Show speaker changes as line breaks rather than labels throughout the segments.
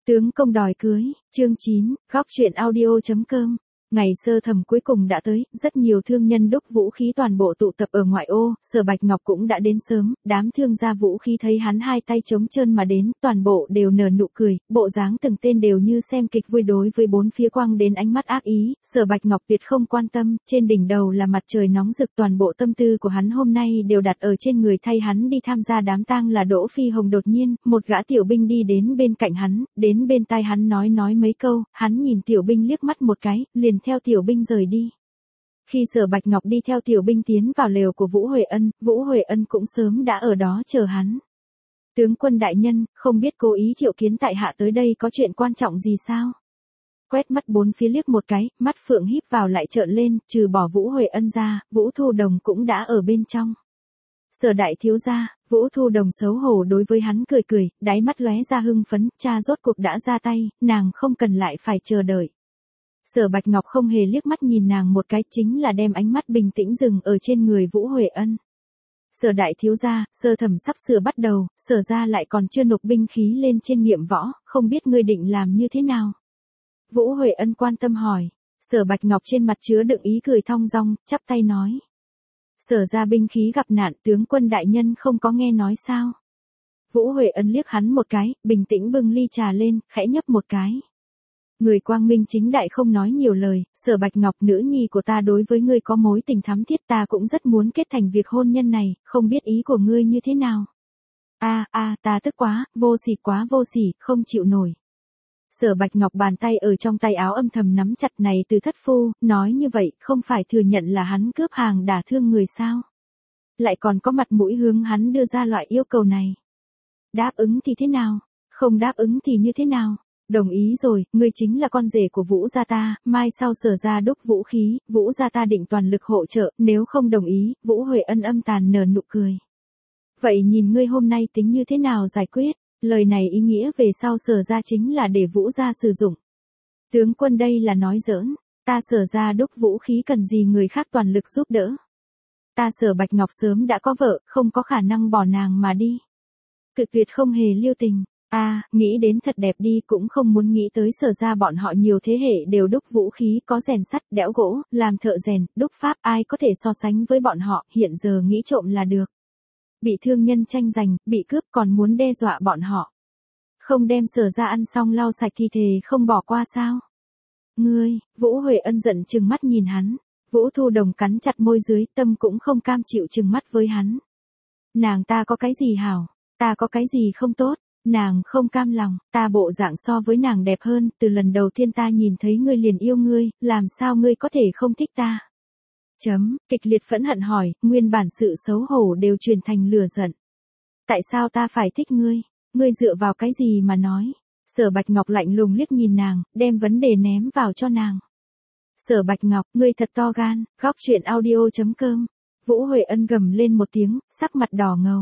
Tướng công đòi cưới, chương 9, góc truyện audio.com. Ngày sơ thẩm cuối cùng đã tới, rất nhiều thương nhân đúc vũ khí toàn bộ tụ tập ở ngoại ô, Sở Bạch Ngọc cũng đã đến sớm, đám thương gia vũ khí thấy hắn hai tay trống trơn mà đến, toàn bộ đều nở nụ cười, bộ dáng từng tên đều như xem kịch vui đối với bốn phía quang đến ánh mắt ác ý, Sở Bạch Ngọc tuyệt không quan tâm, trên đỉnh đầu là mặt trời nóng rực, toàn bộ tâm tư của hắn hôm nay đều đặt ở trên người thay hắn đi tham gia đám tang là Đỗ Phi Hồng. Đột nhiên, một gã tiểu binh đi đến bên cạnh hắn, đến bên tai hắn nói mấy câu, hắn nhìn tiểu binh liếc mắt một cái, liền theo tiểu binh rời đi. Khi Sở Bạch Ngọc đi theo tiểu binh tiến vào lều của Vũ Huệ Ân cũng sớm đã ở đó chờ hắn. Tướng quân đại nhân, không biết cố ý triệu kiến tại hạ tới đây có chuyện quan trọng gì sao? Quét mắt bốn phía liếc một cái, mắt phượng híp vào lại trợn lên, trừ bỏ Vũ Huệ Ân ra, Vũ Thu Đồng cũng đã ở bên trong. Sở đại thiếu gia, Vũ Thu Đồng xấu hổ đối với hắn cười, đáy mắt lóe ra hưng phấn, cha rốt cuộc đã ra tay, nàng không cần lại phải chờ đợi. Sở Bạch Ngọc không hề liếc mắt nhìn nàng một cái, chính là đem ánh mắt bình tĩnh dừng ở trên người Vũ Huệ Ân. Sở đại thiếu gia, sơ thẩm sắp sửa bắt đầu, Sở gia lại còn chưa nộp binh khí lên trên nghiệm võ, không biết ngươi định làm như thế nào? Vũ Huệ Ân quan tâm hỏi. Sở Bạch Ngọc trên mặt chứa đựng ý cười thong dong, chắp tay nói. Sở gia binh khí gặp nạn, tướng quân đại nhân không có nghe nói sao? Vũ Huệ Ân liếc hắn một cái, bình tĩnh bưng ly trà lên, khẽ nhấp một cái. Người quang minh chính đại không nói nhiều lời, Sở Bạch Ngọc, nữ nhi của ta đối với ngươi có mối tình thắm thiết, ta cũng rất muốn kết thành việc hôn nhân này, không biết ý của ngươi như thế nào? Ta tức quá, vô sỉ, không chịu nổi. Sở Bạch Ngọc bàn tay ở trong tay áo âm thầm nắm chặt, này từ thất phu, nói như vậy, không phải thừa nhận là hắn cướp hàng đả thương người sao? Lại còn có mặt mũi hướng hắn đưa ra loại yêu cầu này. Đáp ứng thì thế nào? Không đáp ứng thì như thế nào? Đồng ý rồi, ngươi chính là con rể của Vũ gia ta, mai sau Sở gia đúc vũ khí, Vũ gia ta định toàn lực hỗ trợ, nếu không đồng ý, Vũ Huệ Ân âm tàn nở nụ cười. Vậy nhìn ngươi hôm nay tính như thế nào giải quyết? Lời này ý nghĩa về sau Sở gia chính là để Vũ gia sử dụng. Tướng quân đây là nói giỡn, ta Sở gia đúc vũ khí cần gì người khác toàn lực giúp đỡ. Ta Sở Bạch Ngọc sớm đã có vợ, không có khả năng bỏ nàng mà đi. Cự tuyệt không hề lưu tình. Nghĩ đến thật đẹp đi, cũng không muốn nghĩ tới Sở gia bọn họ nhiều thế hệ đều đúc vũ khí, có rèn sắt, đẽo gỗ, làm thợ rèn, đúc pháp, ai có thể so sánh với bọn họ, hiện giờ nghĩ trộm là được. Bị thương nhân tranh giành, bị cướp còn muốn đe dọa bọn họ. Không đem Sở gia ăn xong lau sạch thì thề không bỏ qua sao? Ngươi, Vũ Huệ Ân giận trừng mắt nhìn hắn. Vũ Thu Đồng cắn chặt môi dưới, tâm cũng không cam chịu trừng mắt với hắn. Nàng ta có cái gì hảo? Ta có cái gì không tốt? Nàng không cam lòng, ta bộ dạng so với nàng đẹp hơn, từ lần đầu tiên ta nhìn thấy ngươi liền yêu ngươi, làm sao ngươi có thể không thích ta? Kịch liệt phẫn hận hỏi, nguyên bản sự xấu hổ đều chuyển thành lửa giận. Tại sao ta phải thích ngươi? Ngươi dựa vào cái gì mà nói? Sở Bạch Ngọc lạnh lùng liếc nhìn nàng, đem vấn đề ném vào cho nàng. Sở Bạch Ngọc, ngươi thật to gan, góc truyện audio.com. Vũ Huệ Ân gầm lên một tiếng, sắc mặt đỏ ngầu.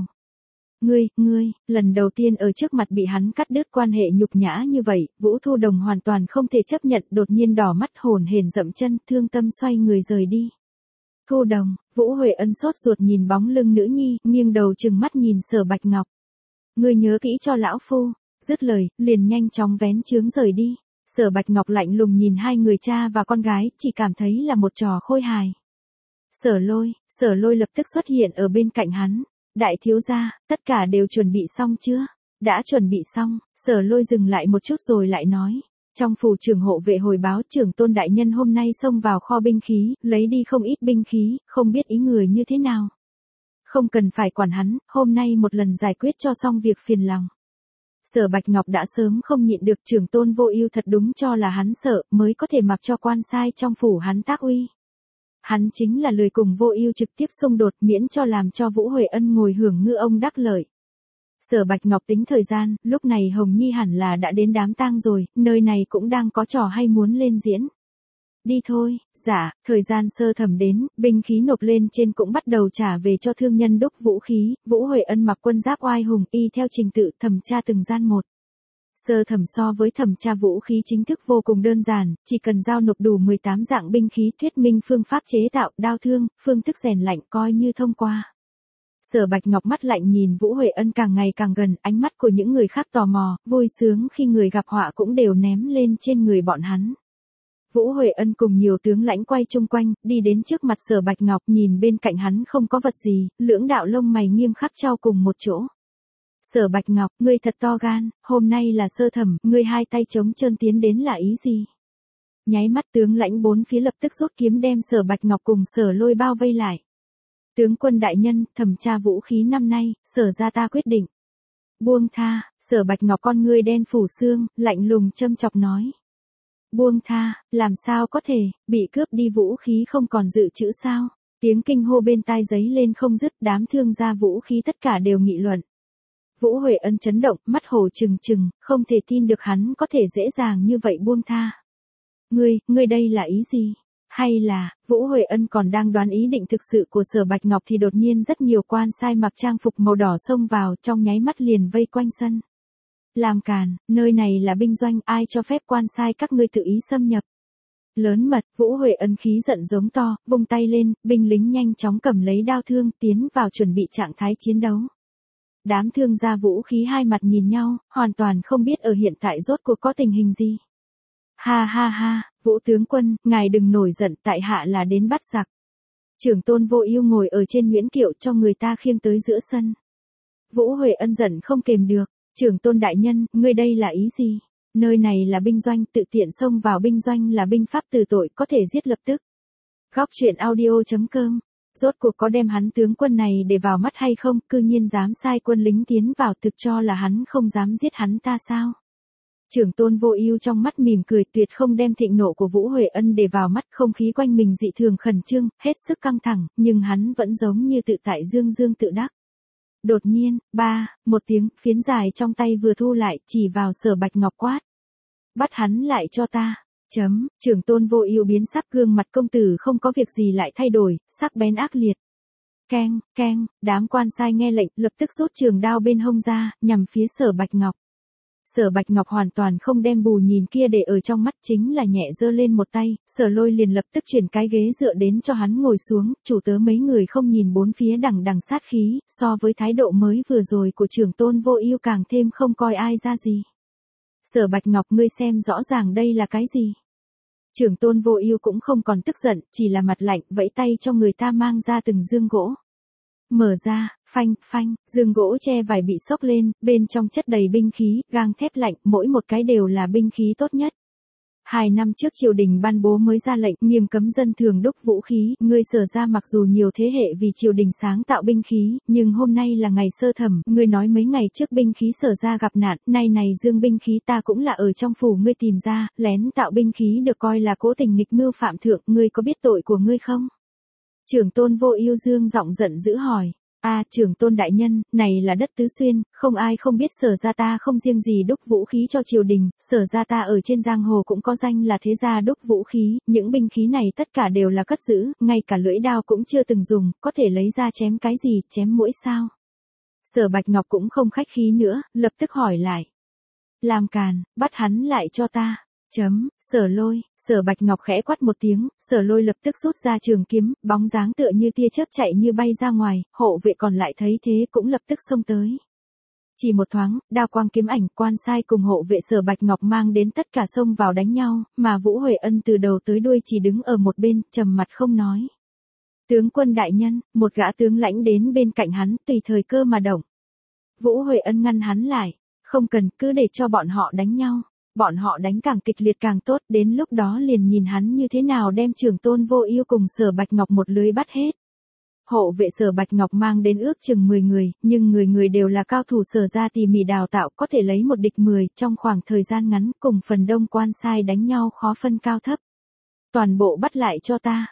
Ngươi, lần đầu tiên ở trước mặt bị hắn cắt đứt quan hệ nhục nhã như vậy, Vũ Thu Đồng hoàn toàn không thể chấp nhận, đột nhiên đỏ mắt hồn hển dậm chân, thương tâm xoay người rời đi. Thu Đồng, Vũ Huệ Ân sốt ruột nhìn bóng lưng nữ nhi, nghiêng đầu trừng mắt nhìn Sở Bạch Ngọc. Ngươi nhớ kỹ cho lão phu, dứt lời, liền nhanh chóng vén chướng rời đi. Sở Bạch Ngọc lạnh lùng nhìn hai người cha và con gái, chỉ cảm thấy là một trò khôi hài. Sở Lôi lập tức xuất hiện ở bên cạnh hắn. Đại thiếu gia, tất cả đều chuẩn bị xong chưa? Đã chuẩn bị xong, Sở Lôi dừng lại một chút rồi lại nói. Trong phủ trưởng hộ vệ hồi báo trưởng tôn đại nhân hôm nay xông vào kho binh khí, lấy đi không ít binh khí, không biết ý người như thế nào. Không cần phải quản hắn, hôm nay một lần giải quyết cho xong việc phiền lòng. Sở Bạch Ngọc đã sớm không nhịn được, trưởng tôn Vô Ưu thật đúng cho là hắn sợ, mới có thể mặc cho quan sai trong phủ hắn tác uy. Hắn chính là lười cùng Vô Ưu trực tiếp xung đột, miễn cho làm cho Vũ Huệ Ân ngồi hưởng ngư ông đắc lợi. Sở Bạch Ngọc tính thời gian, lúc này Hồng Nhi hẳn là đã đến đám tang rồi, nơi này cũng đang có trò hay muốn lên diễn. Đi thôi, dạ, thời gian sơ thẩm đến, binh khí nộp lên trên cũng bắt đầu trả về cho thương nhân đúc vũ khí, Vũ Huệ Ân mặc quân giáp oai hùng, y theo trình tự thẩm tra từng gian một. Sơ thẩm so với thẩm tra vũ khí chính thức vô cùng đơn giản, chỉ cần giao nộp đủ 18 dạng binh khí, thuyết minh phương pháp chế tạo, đao thương, phương thức rèn lạnh coi như thông qua. Sở Bạch Ngọc mắt lạnh nhìn Vũ Huệ Ân càng ngày càng gần, ánh mắt của những người khác tò mò, vui sướng khi người gặp họa cũng đều ném lên trên người bọn hắn. Vũ Huệ Ân cùng nhiều tướng lãnh quay chung quanh, đi đến trước mặt Sở Bạch Ngọc, nhìn bên cạnh hắn không có vật gì, lưỡng đạo lông mày nghiêm khắc trao cùng một chỗ. Sở Bạch Ngọc, ngươi thật to gan, hôm nay là sơ thẩm, ngươi hai tay trống trơn tiến đến là ý gì? Nháy mắt tướng lãnh bốn phía lập tức rút kiếm đem Sở Bạch Ngọc cùng Sở Lôi bao vây lại. Tướng quân đại nhân, thẩm tra vũ khí năm nay, Sở gia ta quyết định. Buông tha, Sở Bạch Ngọc con ngươi đen phủ xương, lạnh lùng châm chọc nói. Buông tha, làm sao có thể, bị cướp đi vũ khí không còn dự trữ sao? Tiếng kinh hô bên tai giấy lên không dứt, đám thương gia vũ khí tất cả đều nghị luận. Vũ Huệ Ân chấn động, mắt hổ trừng trừng, không thể tin được hắn có thể dễ dàng như vậy buông tha. Ngươi đây là ý gì? Hay là, Vũ Huệ Ân còn đang đoán ý định thực sự của Sở Bạch Ngọc thì đột nhiên rất nhiều quan sai mặc trang phục màu đỏ xông vào trong nháy mắt liền vây quanh sân. Làm càn, nơi này là binh doanh, ai cho phép quan sai các ngươi tự ý xâm nhập. Lớn mật, Vũ Huệ Ân khí giận giống to, vung tay lên, binh lính nhanh chóng cầm lấy đao thương tiến vào chuẩn bị trạng thái chiến đấu. Đám thương gia vũ khí hai mặt nhìn nhau, hoàn toàn không biết ở hiện tại rốt cuộc có tình hình gì. Ha ha ha, Vũ tướng quân, ngài đừng nổi giận, tại hạ là đến bắt giặc. Trưởng tôn Vô Ưu ngồi ở trên nguyễn kiệu cho người ta khiêng tới giữa sân. Vũ Huệ Ân giận không kềm được, trưởng tôn đại nhân, ngươi đây là ý gì? Nơi này là binh doanh, tự tiện xông vào binh doanh là binh pháp từ tội, có thể giết lập tức. Góc truyện audio.com. Rốt cuộc có đem hắn tướng quân này để vào mắt hay không, cư nhiên dám sai quân lính tiến vào, thực cho là hắn không dám giết hắn ta sao? Trưởng tôn Vô Ưu trong mắt mỉm cười, tuyệt không đem thịnh nộ của Vũ Huệ Ân để vào mắt, không khí quanh mình dị thường khẩn trương, hết sức căng thẳng, nhưng hắn vẫn giống như tự tại dương dương tự đắc. Đột nhiên, một tiếng, phiến dài trong tay vừa thu lại, chỉ vào Sở Bạch Ngọc quát. Bắt hắn lại cho ta. Trưởng tôn Vô Ưu biến sắc, gương mặt công tử không có việc gì lại thay đổi, sắc bén ác liệt. Keng, keng, đám quan sai nghe lệnh, lập tức rút trường đao bên hông ra, nhằm phía Sở Bạch Ngọc. Sở Bạch Ngọc hoàn toàn không đem bù nhìn kia để ở trong mắt, chính là nhẹ giơ lên một tay, Sở Lôi liền lập tức chuyển cái ghế dựa đến cho hắn ngồi xuống, chủ tớ mấy người không nhìn bốn phía đằng đằng sát khí, so với thái độ mới vừa rồi của trưởng tôn Vô Ưu càng thêm không coi ai ra gì. Sở Bạch Ngọc, ngươi xem rõ ràng đây là cái gì? Trưởng tôn Vô Ưu cũng không còn tức giận, chỉ là mặt lạnh, vẫy tay cho người ta mang ra từng dương gỗ. Mở ra, phanh, phanh, dương gỗ che vải bị xốc lên, bên trong chất đầy binh khí, gang thép lạnh, mỗi một cái đều là binh khí tốt nhất. 2 năm trước triều đình ban bố mới ra lệnh nghiêm cấm dân thường đúc vũ khí, ngươi Sở gia mặc dù nhiều thế hệ vì triều đình sáng tạo binh khí, nhưng hôm nay là ngày sơ thẩm, ngươi nói mấy ngày trước binh khí Sở gia gặp nạn, nay này dương binh khí ta cũng là ở trong phủ ngươi tìm ra, lén tạo binh khí được coi là cố tình nghịch mưu phạm thượng, ngươi có biết tội của ngươi không? Trưởng tôn Vô Ưu dương giọng giận dữ hỏi. Trưởng tôn đại nhân, này là đất Tứ Xuyên, không ai không biết Sở gia ta không riêng gì đúc vũ khí cho triều đình, Sở gia ta ở trên giang hồ cũng có danh là thế gia đúc vũ khí, những binh khí này tất cả đều là cất giữ, ngay cả lưỡi đao cũng chưa từng dùng, có thể lấy ra chém cái gì, chém mũi sao? Sở Bạch Ngọc cũng không khách khí nữa, lập tức hỏi lại. Làm càn, bắt hắn lại cho ta. Sở Lôi, Sở Bạch Ngọc khẽ quát một tiếng, Sở Lôi lập tức rút ra trường kiếm, bóng dáng tựa như tia chớp chạy như bay ra ngoài, hộ vệ còn lại thấy thế cũng lập tức xông tới. Chỉ một thoáng, đao quang kiếm ảnh, quan sai cùng hộ vệ Sở Bạch Ngọc mang đến tất cả xông vào đánh nhau, mà Vũ Huệ Ân từ đầu tới đuôi chỉ đứng ở một bên, trầm mặt không nói. Tướng quân đại nhân, một gã tướng lãnh đến bên cạnh hắn, tùy thời cơ mà động. Vũ Huệ Ân ngăn hắn lại, không cần, cứ để cho bọn họ đánh nhau. Bọn họ đánh càng kịch liệt càng tốt, đến lúc đó liền nhìn hắn như thế nào đem trưởng tôn Vô Ưu cùng Sở Bạch Ngọc một lưới bắt hết. Hộ vệ Sở Bạch Ngọc mang đến ước chừng 10 người, nhưng người người đều là cao thủ Sở gia tỉ mỉ đào tạo, có thể lấy một địch 10, trong khoảng thời gian ngắn, cùng phần đông quan sai đánh nhau khó phân cao thấp. Toàn bộ bắt lại cho ta.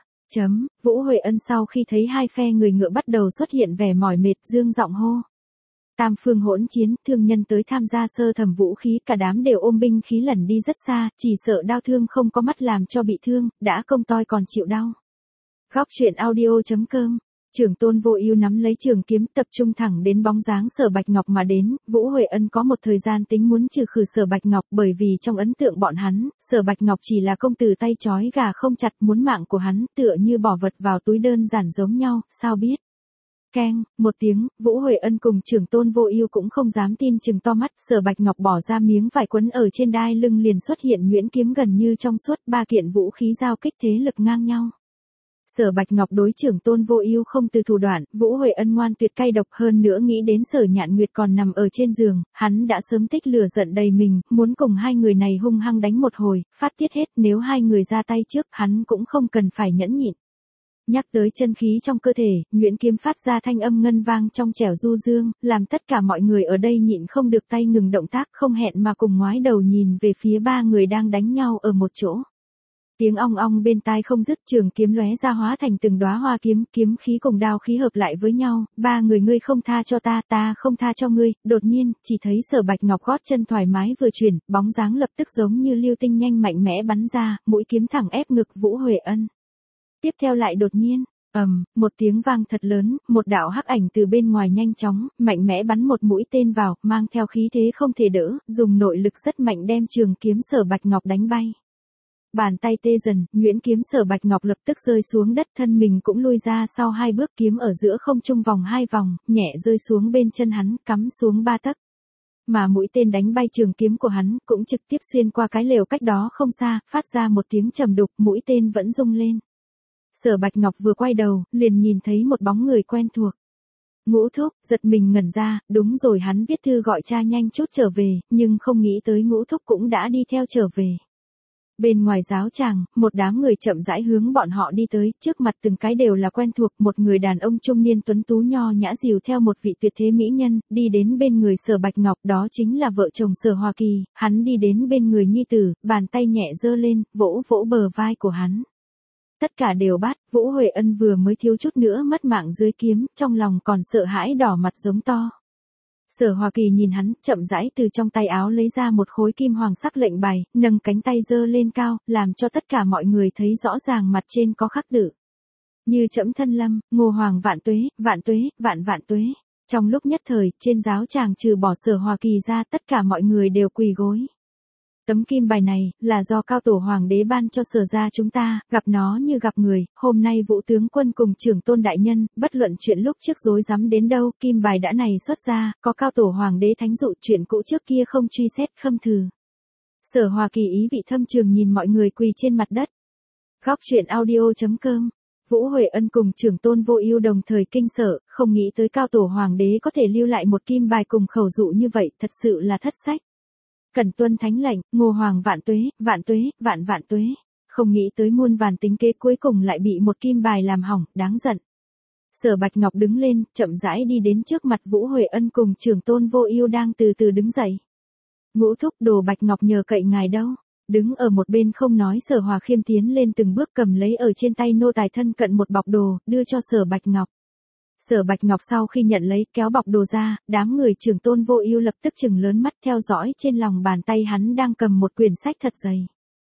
Vũ Huệ Ân sau khi thấy hai phe người ngựa bắt đầu xuất hiện vẻ mỏi mệt, dương giọng hô. Tam phương hỗn chiến, thương nhân tới tham gia sơ thẩm vũ khí, cả đám đều ôm binh khí lẩn đi rất xa, chỉ sợ đao thương không có mắt làm cho bị thương, đã công toi còn chịu đau. Góc truyện audio.com. Trưởng tôn Vô Ưu nắm lấy trường kiếm, tập trung thẳng đến bóng dáng Sở Bạch Ngọc mà đến, Vũ Huệ Ân có một thời gian tính muốn trừ khử Sở Bạch Ngọc, bởi vì trong ấn tượng bọn hắn, Sở Bạch Ngọc chỉ là công tử tay trói gà không chặt, muốn mạng của hắn tựa như bỏ vật vào túi đơn giản giống nhau, sao biết. Keng, một tiếng, Vũ Huệ Ân cùng Trưởng Tôn Vô Ưu cũng không dám tin chừng to mắt, Sở Bạch Ngọc bỏ ra miếng vải quấn ở trên đai lưng liền xuất hiện nhuyễn kiếm gần như trong suốt, ba kiện vũ khí giao kích thế lực ngang nhau. Sở Bạch Ngọc đối Trưởng Tôn Vô Ưu không từ thủ đoạn, Vũ Huệ Ân ngoan tuyệt cay độc hơn nữa nghĩ đến Sở Nhạn Nguyệt còn nằm ở trên giường, hắn đã sớm tích lửa giận đầy mình, muốn cùng hai người này hung hăng đánh một hồi, phát tiết hết, nếu hai người ra tay trước, hắn cũng không cần phải nhẫn nhịn. Nhắc tới chân khí trong cơ thể, nhuyễn kiếm phát ra thanh âm ngân vang trong trẻo du dương, làm tất cả mọi người ở đây nhịn không được tay ngừng động tác, không hẹn mà cùng ngoái đầu nhìn về phía ba người đang đánh nhau ở một chỗ. Tiếng ong ong bên tai không dứt, trường kiếm lóe ra hóa thành từng đóa hoa kiếm, kiếm khí cùng đao khí hợp lại với nhau, ba người ngươi không tha cho ta, ta không tha cho ngươi, đột nhiên, chỉ thấy Sở Bạch Ngọc gót chân thoải mái vừa chuyển, bóng dáng lập tức giống như lưu tinh nhanh mạnh mẽ bắn ra, mũi kiếm thẳng ép ngực Vũ Huệ Ân. Tiếp theo lại đột nhiên, một tiếng vang thật lớn, một đạo hắc ảnh từ bên ngoài nhanh chóng, mạnh mẽ bắn một mũi tên vào, mang theo khí thế không thể đỡ, dùng nội lực rất mạnh đem trường kiếm Sở Bạch Ngọc đánh bay. Bàn tay tê dần, nhuyễn kiếm Sở Bạch Ngọc lập tức rơi xuống đất, thân mình cũng lui ra sau hai bước, kiếm ở giữa không trung vòng hai vòng, nhẹ rơi xuống bên chân hắn, cắm xuống 3 tấc. Mà mũi tên đánh bay trường kiếm của hắn, cũng trực tiếp xuyên qua cái lều cách đó không xa, phát ra một tiếng trầm đục, mũi tên vẫn rung lên. Sở Bạch Ngọc vừa quay đầu, liền nhìn thấy một bóng người quen thuộc. Ngũ Thúc, giật mình ngẩn ra, đúng rồi, hắn viết thư gọi cha nhanh chút trở về, nhưng không nghĩ tới Ngũ Thúc cũng đã đi theo trở về. Bên ngoài giáo tràng, một đám người chậm rãi hướng bọn họ đi tới, trước mặt từng cái đều là quen thuộc, một người đàn ông trung niên tuấn tú nho nhã dìu theo một vị tuyệt thế mỹ nhân, đi đến bên người Sở Bạch Ngọc, đó chính là vợ chồng Sở Hoa Kỳ, hắn đi đến bên người nhi tử, bàn tay nhẹ giơ lên, vỗ vỗ bờ vai của hắn. Tất cả đều bắt, Vũ Huệ Ân vừa mới thiếu chút nữa mất mạng dưới kiếm, trong lòng còn sợ hãi đỏ mặt giống to. Sở Hoa Kỳ nhìn hắn, chậm rãi từ trong tay áo lấy ra một khối kim hoàng sắc lệnh bài, nâng cánh tay giơ lên cao, làm cho tất cả mọi người thấy rõ ràng mặt trên có khắc tự. Như trẫm thân lâm, Ngô Hoàng vạn tuế, vạn tuế, vạn vạn tuế. Trong lúc nhất thời, trên giáo tràng trừ bỏ Sở Hoa Kỳ ra, tất cả mọi người đều quỳ gối. Tấm kim bài này, là do cao tổ hoàng đế ban cho Sở gia chúng ta, gặp nó như gặp người, hôm nay Vũ tướng quân cùng Trưởng Tôn đại nhân, bất luận chuyện lúc trước rối rắm đến đâu, kim bài đã này xuất ra, có cao tổ hoàng đế thánh dụ, chuyện cũ trước kia không truy xét khâm thừ. Sở Hoa Kỳ ý vị thâm trường nhìn mọi người quỳ trên mặt đất. Góc truyện audio.com. Vũ Huệ Ân cùng Trưởng Tôn Vô Ưu đồng thời kinh sợ, không nghĩ tới cao tổ hoàng đế có thể lưu lại một kim bài cùng khẩu dụ như vậy, thật sự là thất sách. Cần tuân thánh lệnh, Ngô Hoàng vạn tuế, vạn tuế, vạn vạn tuế. Không nghĩ tới muôn vàn tính kế cuối cùng lại bị một kim bài làm hỏng, đáng giận. Sở Bạch Ngọc đứng lên, chậm rãi đi đến trước mặt Vũ Huệ Ân cùng Trưởng Tôn Vô Ưu đang từ từ đứng dậy. Ngũ Thúc, đồ Bạch Ngọc nhờ cậy ngài đâu. Đứng ở một bên không nói, Sở Hòa Khiêm tiến lên từng bước cầm lấy ở trên tay nô tài thân cận một bọc đồ, đưa cho Sở Bạch Ngọc. Sở Bạch Ngọc sau khi nhận lấy, kéo bọc đồ ra, đám người Trưởng Tôn Vô Ưu lập tức trừng lớn mắt theo dõi trên lòng bàn tay hắn đang cầm một quyển sách thật dày.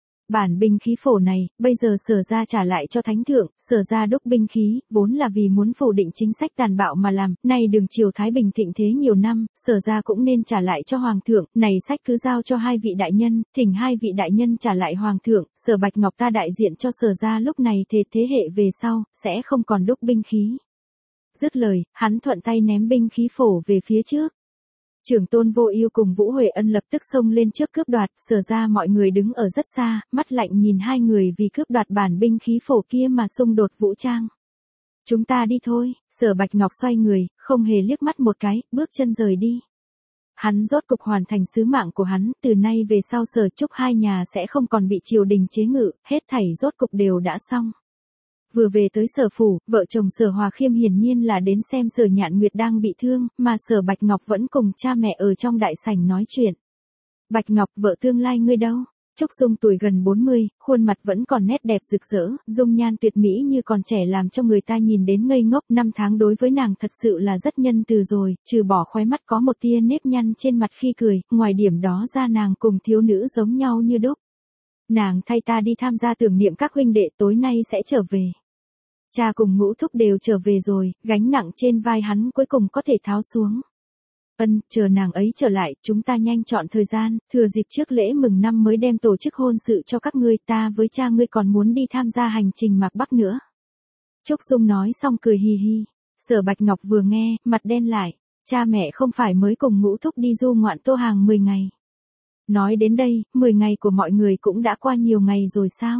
Bản binh khí phổ này, bây giờ Sở gia trả lại cho thánh thượng, Sở gia đúc binh khí, vốn là vì muốn phủ định chính sách tàn bạo mà làm, nay đường triều Thái Bình thịnh thế nhiều năm, Sở gia cũng nên trả lại cho hoàng thượng, này sách cứ giao cho hai vị đại nhân, thỉnh hai vị đại nhân trả lại hoàng thượng, Sở Bạch Ngọc ta đại diện cho Sở gia lúc này thề thế hệ về sau, sẽ không còn đúc binh khí. Dứt lời, hắn thuận tay ném binh khí phổ về phía trước. Trưởng Tôn Vô Ưu cùng Vũ Huệ Ân lập tức xông lên trước cướp đoạt, Sở ra mọi người đứng ở rất xa, mắt lạnh nhìn hai người vì cướp đoạt bản binh khí phổ kia mà xung đột vũ trang. Chúng ta đi thôi, Sở Bạch Ngọc xoay người, không hề liếc mắt một cái, bước chân rời đi. Hắn rốt cục hoàn thành sứ mạng của hắn, từ nay về sau Sở Trúc hai nhà sẽ không còn bị triều đình chế ngự, hết thảy rốt cục đều đã xong. Vừa về tới Sở phủ, vợ chồng Sở Hòa Khiêm hiển nhiên là đến xem Sở Nhạn Nguyệt đang bị thương, mà Sở Bạch Ngọc vẫn cùng cha mẹ ở trong đại sảnh nói chuyện. Bạch Ngọc, vợ tương lai ngươi đâu? Trúc Dung tuổi gần 40, khuôn mặt vẫn còn nét đẹp rực rỡ, dung nhan tuyệt mỹ như còn trẻ làm cho người ta nhìn đến ngây ngốc. 5 tháng đối với nàng thật sự là rất nhân từ rồi, trừ bỏ khóe mắt có một tia nếp nhăn trên mặt khi cười, ngoài điểm đó ra nàng cùng thiếu nữ giống nhau như đúc. Nàng thay ta đi tham gia tưởng niệm các huynh đệ, tối nay sẽ trở về. Cha cùng Ngũ Thúc đều trở về rồi, gánh nặng trên vai hắn cuối cùng có thể tháo xuống. Ân, chờ nàng ấy trở lại, chúng ta nhanh chọn thời gian, thừa dịp trước lễ mừng năm mới đem tổ chức hôn sự cho các ngươi, ta với cha ngươi còn muốn đi tham gia hành trình Mạc Bắc nữa. Trúc Dung nói xong cười hì hì. Sở Bạch Ngọc vừa nghe, mặt đen lại. Cha mẹ không phải mới cùng Ngũ Thúc đi du ngoạn Tô Hàng 10 ngày. Nói đến đây, 10 ngày của mọi người cũng đã qua nhiều ngày rồi sao?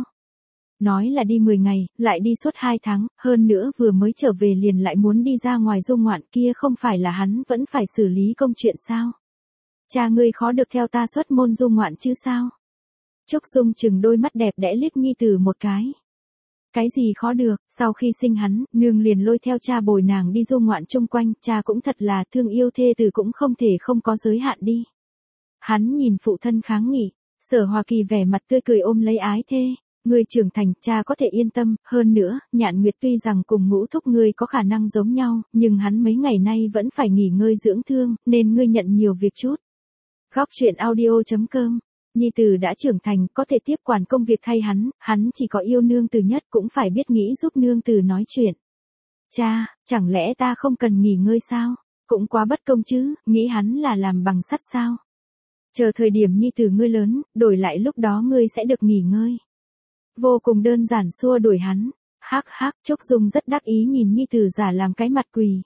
Nói là đi 10 ngày, lại đi suốt 2 tháng, hơn nữa vừa mới trở về liền lại muốn đi ra ngoài du ngoạn kia, không phải là hắn vẫn phải xử lý công chuyện sao? Cha ngươi khó được theo ta xuất môn du ngoạn chứ sao? Trúc Dung chừng đôi mắt đẹp đẽ liếc nhi tử một cái. Cái gì khó được, sau khi sinh hắn, nương liền lôi theo cha bồi nàng đi du ngoạn chung quanh, cha cũng thật là thương yêu thê tử cũng không thể không có giới hạn đi. Hắn nhìn phụ thân kháng nghị, Sở Hòa Kỳ vẻ mặt tươi cười ôm lấy ái thê. Ngươi trưởng thành, cha có thể yên tâm, hơn nữa, Nhạn Nguyệt tuy rằng cùng Ngũ Thúc ngươi có khả năng giống nhau, nhưng hắn mấy ngày nay vẫn phải nghỉ ngơi dưỡng thương, nên ngươi nhận nhiều việc chút. Góc truyện audio.com. Nhi tử đã trưởng thành, có thể tiếp quản công việc thay hắn chỉ có yêu nương tử nhất cũng phải biết nghĩ giúp nương tử nói chuyện. Cha, chẳng lẽ ta không cần nghỉ ngơi sao? Cũng quá bất công chứ, nghĩ hắn là làm bằng sắt sao? Chờ thời điểm nhi tử ngươi lớn, đổi lại lúc đó ngươi sẽ được nghỉ ngơi. Vô cùng đơn giản xua đuổi hắn. Hắc hắc, Trúc Dung rất đắc ý nhìn nhi tử giả làm cái mặt quỳ.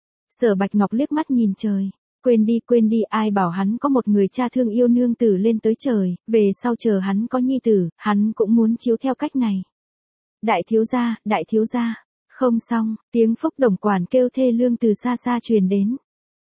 Sở Bạch Ngọc liếc mắt nhìn trời. Quên đi, ai bảo hắn có một người cha thương yêu nương tử lên tới trời, về sau chờ hắn có nhi tử, hắn cũng muốn chiếu theo cách này. Đại thiếu gia, không xong, tiếng Phúc Đồng quản kêu thê lương từ xa xa truyền đến.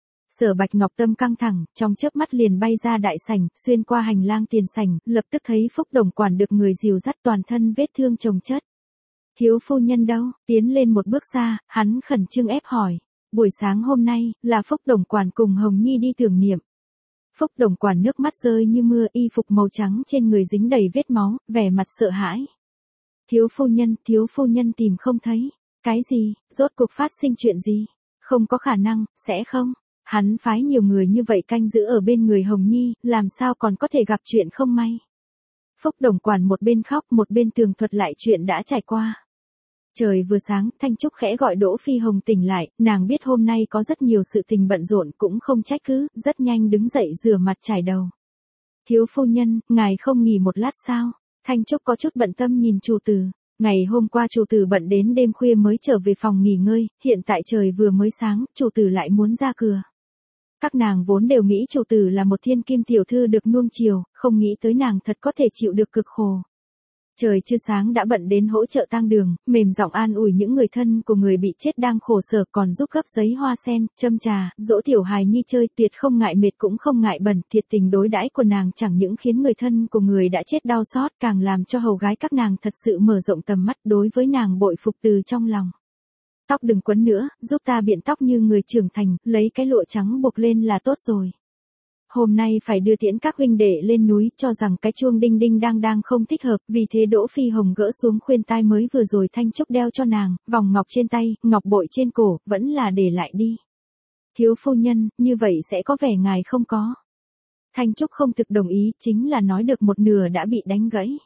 Sở Bạch Ngọc tâm căng thẳng, trong chớp mắt liền bay ra đại sảnh, xuyên qua hành lang tiền sảnh, lập tức thấy Phúc Đồng quản được người dìu dắt toàn thân vết thương chồng chất. Thiếu phu nhân đâu? Tiến lên một bước xa, hắn khẩn trương ép hỏi. Buổi sáng hôm nay, là Phúc Đồng quản cùng Hồng Nhi đi tưởng niệm. Phúc Đồng quản nước mắt rơi như mưa, y phục màu trắng trên người dính đầy vết máu, vẻ mặt sợ hãi. Thiếu phu nhân tìm không thấy. Cái gì, rốt cuộc phát sinh chuyện gì? Không có khả năng, sẽ không. Hắn phái nhiều người như vậy canh giữ ở bên người Hồng Nhi, làm sao còn có thể gặp chuyện không may. Phúc Đồng quản một bên khóc một bên tường thuật lại chuyện đã trải qua. Trời vừa sáng, Thanh Trúc khẽ gọi Đỗ Phi Hồng tỉnh lại, nàng biết hôm nay có rất nhiều sự tình bận rộn cũng không trách cứ, rất nhanh đứng dậy rửa mặt chải đầu. Thiếu phu nhân, ngài không nghỉ một lát sao? Thanh Trúc có chút bận tâm nhìn chủ tử. Ngày hôm qua chủ tử bận đến đêm khuya mới trở về phòng nghỉ ngơi, hiện tại trời vừa mới sáng, chủ tử lại muốn ra cửa. Các nàng vốn đều nghĩ chủ tử là một thiên kim tiểu thư được nuông chiều, không nghĩ tới nàng thật có thể chịu được cực khổ. Trời chưa sáng đã bận đến hỗ trợ tang đường, mềm giọng an ủi những người thân của người bị chết đang khổ sở, còn giúp gấp giấy hoa sen, châm trà, dỗ tiểu hài nhi chơi, tuyệt không ngại mệt cũng không ngại bẩn, thiệt tình đối đãi của nàng chẳng những khiến người thân của người đã chết đau xót, càng làm cho hầu gái các nàng thật sự mở rộng tầm mắt, đối với nàng bội phục từ trong lòng. Tóc đừng quấn nữa, giúp ta biện tóc như người trưởng thành, lấy cái lụa trắng buộc lên là tốt rồi. Hôm nay phải đưa tiễn các huynh đệ lên núi, cho rằng cái chuông đinh đinh đang không thích hợp, vì thế Đỗ Phi Hồng gỡ xuống khuyên tai mới vừa rồi Thanh Trúc đeo cho nàng, vòng ngọc trên tay, ngọc bội trên cổ, vẫn là để lại đi. Thiếu phu nhân, như vậy sẽ có vẻ ngài không có. Thanh Trúc không thực đồng ý, chính là nói được một nửa đã bị đánh gãy.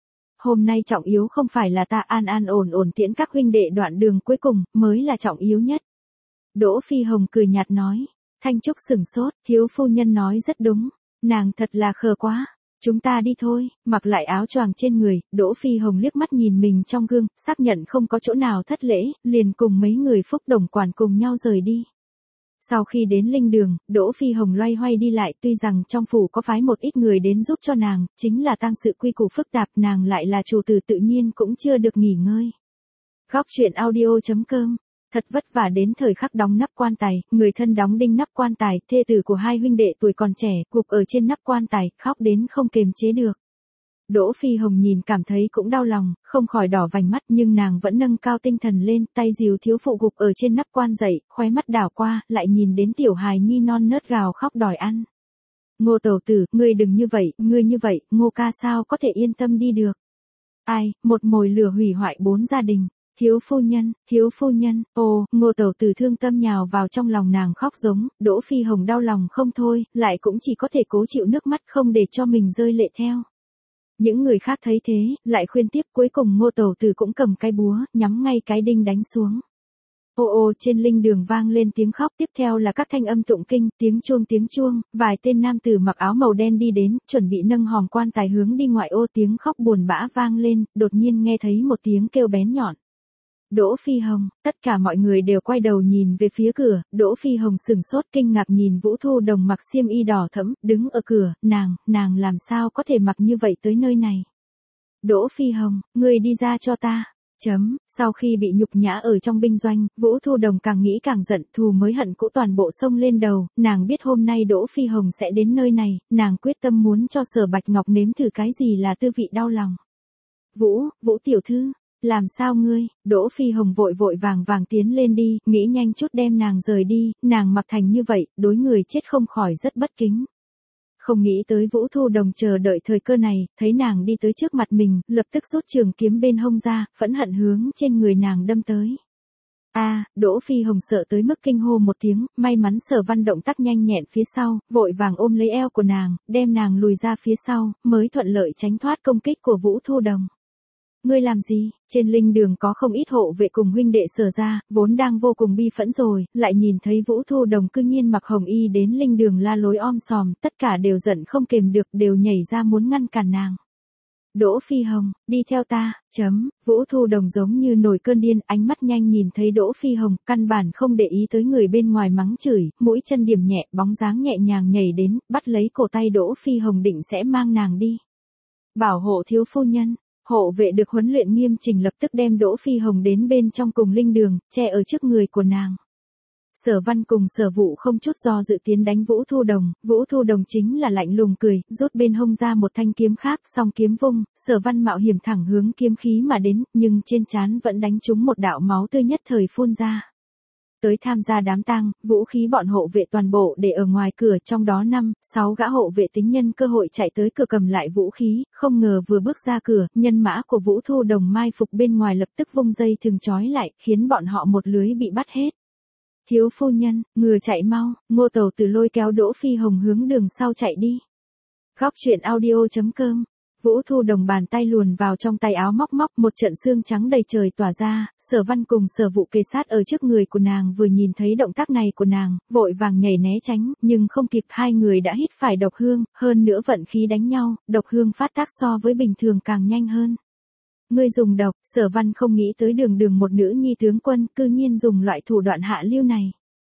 Hôm nay trọng yếu không phải là ta an an ổn ổn tiễn các huynh đệ đoạn đường cuối cùng, mới là trọng yếu nhất. Đỗ Phi Hồng cười nhạt nói. Thanh Trúc sửng sốt, thiếu phu nhân nói rất đúng, nàng thật là khờ quá, chúng ta đi thôi, mặc lại áo choàng trên người, Đỗ Phi Hồng liếc mắt nhìn mình trong gương, xác nhận không có chỗ nào thất lễ, liền cùng mấy người Phúc Đồng quản cùng nhau rời đi. Sau khi đến linh đường, Đỗ Phi Hồng loay hoay đi lại, tuy rằng trong phủ có phái một ít người đến giúp cho nàng, chính là tang sự quy củ phức tạp, nàng lại là chủ tử tự nhiên cũng chưa được nghỉ ngơi. Góc truyện audio.com. Thật vất vả đến thời khắc đóng nắp quan tài, người thân đóng đinh nắp quan tài, thê tử của hai huynh đệ tuổi còn trẻ, gục ở trên nắp quan tài, khóc đến không kềm chế được. Đỗ Phi Hồng nhìn cảm thấy cũng đau lòng, không khỏi đỏ vành mắt, nhưng nàng vẫn nâng cao tinh thần lên, tay dìu thiếu phụ gục ở trên nắp quan dậy, khóe mắt đảo qua, lại nhìn đến tiểu hài nhi non nớt gào khóc đòi ăn. Ngô tẩu tử, ngươi đừng như vậy, Ngô ca sao có thể yên tâm đi được. Ai, một mồi lửa hủy hoại 4 gia đình. Thiếu phu nhân, ô, Ngô tẩu tử thương tâm nhào vào trong lòng nàng khóc giống, Đỗ Phi Hồng đau lòng không thôi, lại cũng chỉ có thể cố chịu nước mắt không để cho mình rơi lệ theo. Những người khác thấy thế, lại khuyên tiếp, cuối cùng Ngô tẩu tử cũng cầm cái búa, nhắm ngay cái đinh đánh xuống. Ô trên linh đường vang lên tiếng khóc, tiếp theo là các thanh âm tụng kinh, tiếng chuông, vài tên nam tử mặc áo màu đen đi đến, chuẩn bị nâng hòm quan tài hướng đi ngoại ô, tiếng khóc buồn bã vang lên, đột nhiên nghe thấy một tiếng kêu bén nhọn. Đỗ Phi Hồng, tất cả mọi người đều quay đầu nhìn về phía cửa, Đỗ Phi Hồng sừng sốt kinh ngạc nhìn Vũ Thu Đồng mặc xiêm y đỏ thẫm, đứng ở cửa, nàng làm sao có thể mặc như vậy tới nơi này. Đỗ Phi Hồng, ngươi đi ra cho ta. Sau khi bị nhục nhã ở trong binh doanh, Vũ Thu Đồng càng nghĩ càng giận, thù mới hận cũ toàn bộ xông lên đầu, nàng biết hôm nay Đỗ Phi Hồng sẽ đến nơi này, nàng quyết tâm muốn cho Sở Bạch Ngọc nếm thử cái gì là tư vị đau lòng. Vũ tiểu thư, làm sao ngươi? Đỗ Phi Hồng vội vàng tiến lên đi, nghĩ nhanh chút đem nàng rời đi, nàng mặc thành như vậy, đối người chết không khỏi rất bất kính. Không nghĩ tới Vũ Thu Đồng chờ đợi thời cơ này, thấy nàng đi tới trước mặt mình, lập tức rút trường kiếm bên hông ra, phẫn hận hướng trên người nàng đâm tới. Đỗ Phi Hồng sợ tới mức kinh hô một tiếng, may mắn Sở Văn động tác nhanh nhẹn phía sau, vội vàng ôm lấy eo của nàng, đem nàng lùi ra phía sau, mới thuận lợi tránh thoát công kích của Vũ Thu Đồng. Ngươi làm gì? Trên linh đường có không ít hộ vệ cùng huynh đệ Sở ra, vốn đang vô cùng bi phẫn rồi, lại nhìn thấy Vũ Thu Đồng cư nhiên mặc hồng y đến linh đường la lối om sòm, tất cả đều giận không kềm được, đều nhảy ra muốn ngăn cản nàng. Đỗ Phi Hồng, đi theo ta. Vũ Thu Đồng giống như nổi cơn điên, ánh mắt nhanh nhìn thấy Đỗ Phi Hồng, căn bản không để ý tới người bên ngoài mắng chửi, mũi chân điểm nhẹ, bóng dáng nhẹ nhàng nhảy đến, bắt lấy cổ tay Đỗ Phi Hồng định sẽ mang nàng đi. Bảo hộ thiếu phu nhân. Hộ vệ được huấn luyện nghiêm chỉnh lập tức đem Đỗ Phi Hồng đến bên trong cùng linh đường, che ở trước người của nàng. Sở Văn cùng Sở Vũ không chút do dự tiến đánh Vũ Thu Đồng chính là lạnh lùng cười, rút bên hông ra một thanh kiếm khác, song kiếm vung, Sở Văn mạo hiểm thẳng hướng kiếm khí mà đến, nhưng trên trán vẫn đánh trúng một đạo máu tươi nhất thời phun ra. Tới tham gia đám tang, vũ khí bọn hộ vệ toàn bộ để ở ngoài cửa, trong đó 5-6 gã hộ vệ tính nhân cơ hội chạy tới cửa cầm lại vũ khí, không ngờ vừa bước ra cửa, nhân mã của Vũ Thu Đồng mai phục bên ngoài lập tức vung dây thừng trói lại, khiến bọn họ một lưới bị bắt hết. Thiếu phu nhân, ngừa chạy mau, Ngô Tầu Tử lôi kéo Đỗ Phi Hồng hướng đường sau chạy đi. Góc truyện audio.com. Vũ Thu Đồng bàn tay luồn vào trong tay áo móc một trận xương trắng đầy trời tỏa ra, Sở Văn cùng Sở Vũ kề sát ở trước người của nàng vừa nhìn thấy động tác này của nàng, vội vàng nhảy né tránh, nhưng không kịp hai người đã hít phải độc hương, hơn nữa vận khí đánh nhau, độc hương phát tác so với bình thường càng nhanh hơn. Ngươi dùng độc, Sở Văn không nghĩ tới đường một nữ nhi tướng quân cư nhiên dùng loại thủ đoạn hạ lưu này.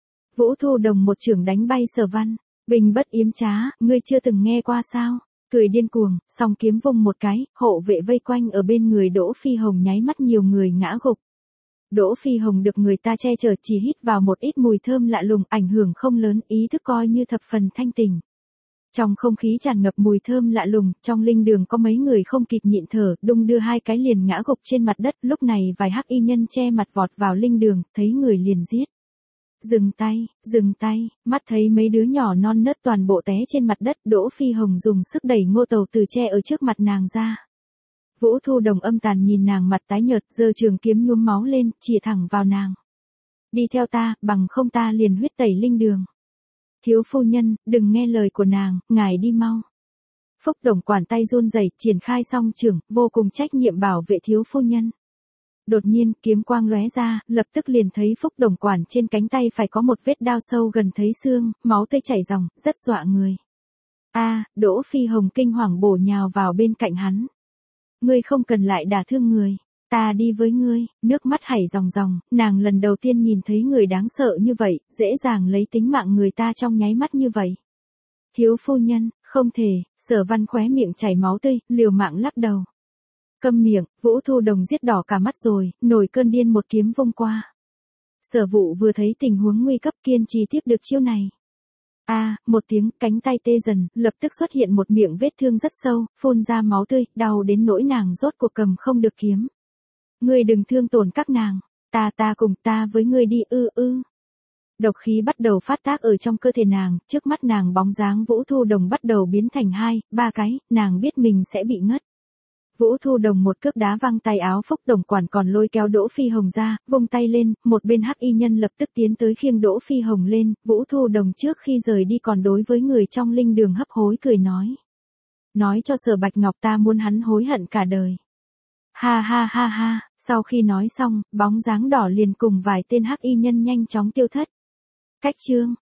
Vũ Thu Đồng một chưởng đánh bay Sở Văn, bình bất yếm trá, ngươi chưa từng nghe qua sao? Cười điên cuồng, song kiếm vung một cái, hộ vệ vây quanh ở bên người Đỗ Phi Hồng nháy mắt nhiều người ngã gục. Đỗ Phi Hồng được người ta che chở chỉ hít vào một ít mùi thơm lạ lùng, ảnh hưởng không lớn, ý thức coi như thập phần thanh tỉnh. Trong không khí tràn ngập mùi thơm lạ lùng, trong linh đường có mấy người không kịp nhịn thở, đung đưa hai cái liền ngã gục trên mặt đất, lúc này vài hắc y nhân che mặt vọt vào linh đường, thấy người liền giết. Dừng tay, mắt thấy mấy đứa nhỏ non nớt toàn bộ té trên mặt đất, Đỗ Phi Hồng dùng sức đẩy Ngô Tầu Tử che ở trước mặt nàng ra. Vũ Thu Đồng âm tàn nhìn nàng mặt tái nhợt, giơ trường kiếm nhuốm máu lên, chĩa thẳng vào nàng. Đi theo ta, bằng không ta liền huyết tẩy linh đường. Thiếu phu nhân, đừng nghe lời của nàng, ngài đi mau. Phúc Đồng quản tay run rẩy, triển khai song chưởng, vô cùng trách nhiệm bảo vệ thiếu phu nhân. Đột nhiên, kiếm quang lóe ra, lập tức liền thấy Phúc Đồng quản trên cánh tay phải có một vết đao sâu gần thấy xương, máu tươi chảy ròng, rất dọa người. Đỗ Phi Hồng kinh hoàng bổ nhào vào bên cạnh hắn. Ngươi không cần lại đả thương người, ta đi với ngươi, nước mắt chảy ròng, nàng lần đầu tiên nhìn thấy người đáng sợ như vậy, dễ dàng lấy tính mạng người ta trong nháy mắt như vậy. Thiếu phu nhân, không thể, Sở Văn khóe miệng chảy máu tươi, liều mạng lắc đầu. Câm miệng, Vũ Thu Đồng giết đỏ cả mắt rồi, nổi cơn điên một kiếm vung qua. Sở Vũ vừa thấy tình huống nguy cấp kiên trì tiếp được chiêu này. Một tiếng, cánh tay tê dần, lập tức xuất hiện một miệng vết thương rất sâu, phun ra máu tươi, đau đến nỗi nàng rốt cuộc cầm không được kiếm. Ngươi đừng thương tổn các nàng, ta cùng ta với ngươi đi Độc khí bắt đầu phát tác ở trong cơ thể nàng, trước mắt nàng bóng dáng Vũ Thu Đồng bắt đầu biến thành 2-3 cái, nàng biết mình sẽ bị ngất. Vũ Thu Đồng một cước đá văng tay áo Phúc Đồng quản còn lôi kéo Đỗ Phi Hồng ra, vung tay lên, một bên hắc y nhân lập tức tiến tới khiêng Đỗ Phi Hồng lên, Vũ Thu Đồng trước khi rời đi còn đối với người trong linh đường hấp hối cười nói. Nói cho Sở Bạch Ngọc ta muốn hắn hối hận cả đời. Ha, sau khi nói xong, bóng dáng đỏ liền cùng vài tên hắc y nhân nhanh chóng tiêu thất. Cách chương.